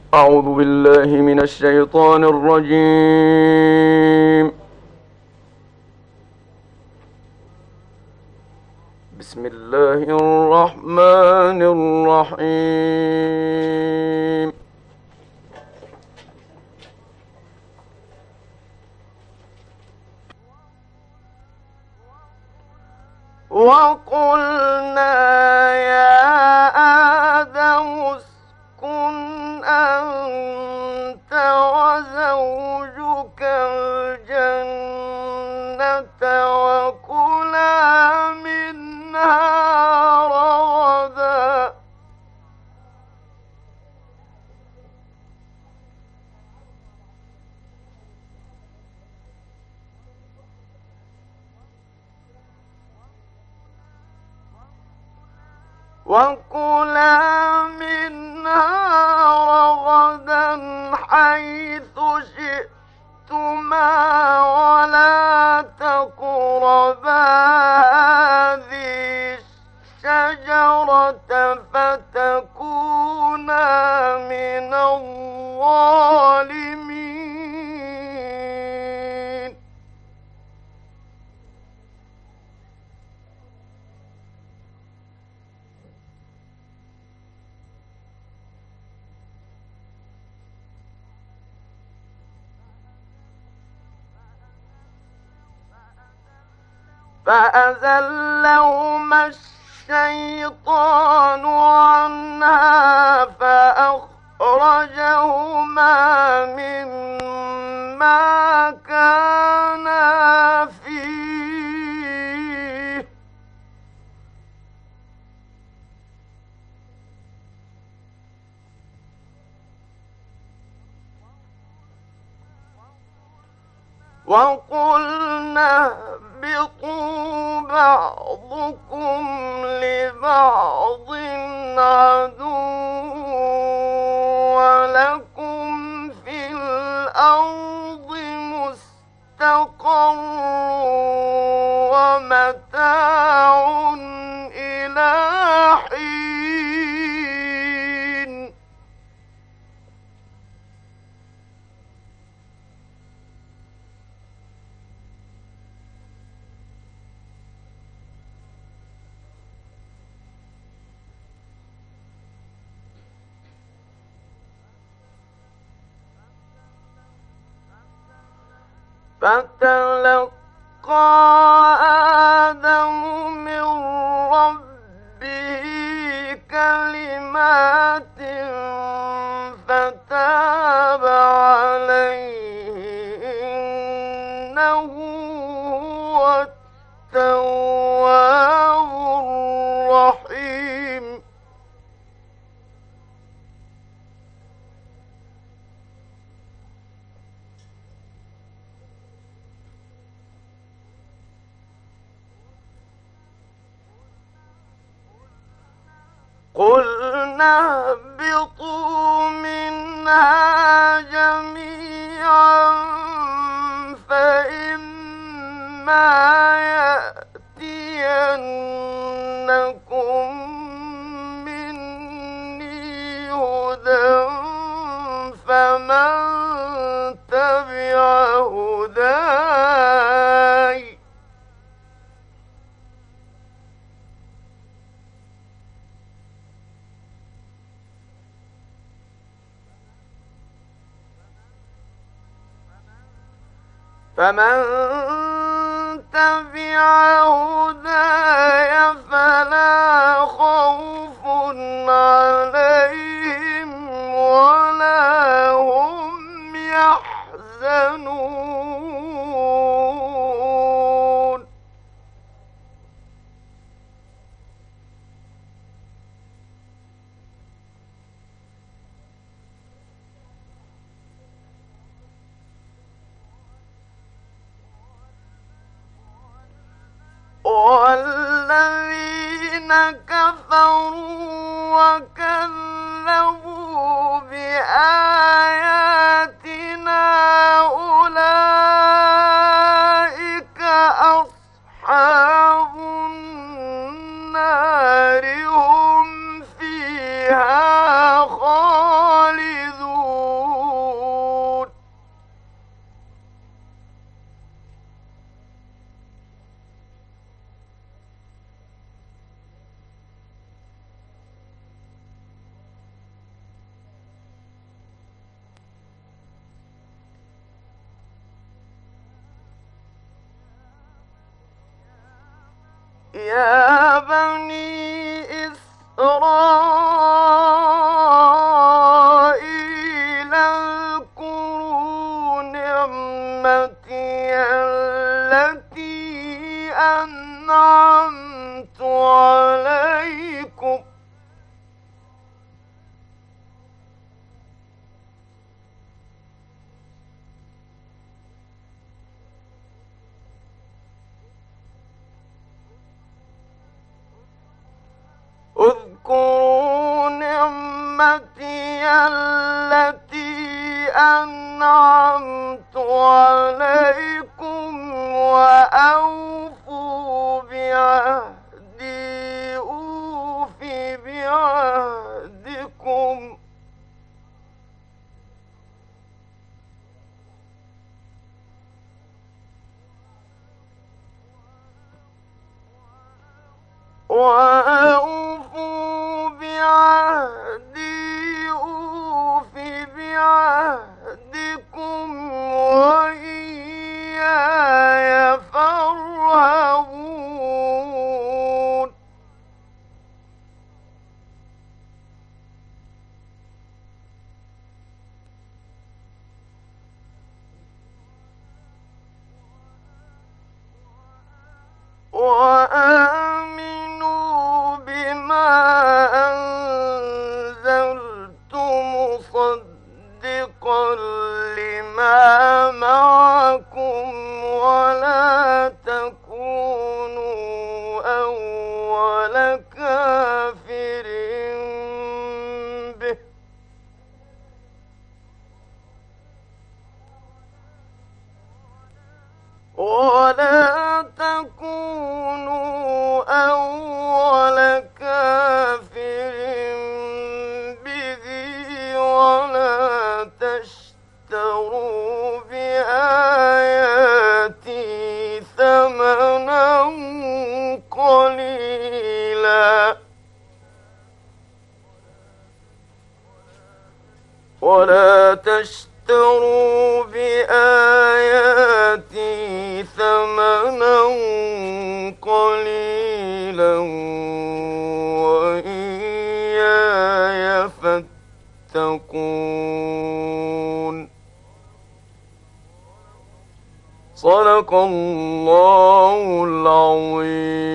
أعوذ بالله من الشيطان الرجيم. بسم الله الرحمن الرحيم. وقلنا يا آدم اسكن أنت وزوجك الجنة وكلا منها رغدا حيث شئتما ولا تقربا هذه الشجرة فتكونا من الظالمين. فأزلهما الشيطان عنها فأخرجهما مما كانا فيه وقلنا اهبطوا بعضكم لبعض عدو ولكم في الأرض مستقر ومتاع إلى حين. فتلقى آدم من ربه كلمات فتاب عليه إنه هو التواب الرحيم. قلنا اهبطوا منها جميعا فإما يأتينكم مني هدى فمن تبع هداي فلا خوف عليهم ولا هم يحزنون. والذين كفروا وكذبوا بآياتنا أولئك أصحاب النار هم فيها خالدون. يا بني إسرائيل اذكروا نعمتي التي أنعمت عليكم اذكروا نعمتي التي أنعمت عليكم وأوفوا بعهدي أوف بعهدكم وأوفوا بعهدي أوف بعهدكم وإياي فارهبون وآمنوا بما أنزلت مصدقا لما معكم ولا تكونوا أول كافر به ولا تكونوا أول كافر به ولا تشتروا بآياتي ثمنا قليلا ولا تشتروا بآياتي ثمنا قليلا وإياي فاتقون صدق الله العظيم.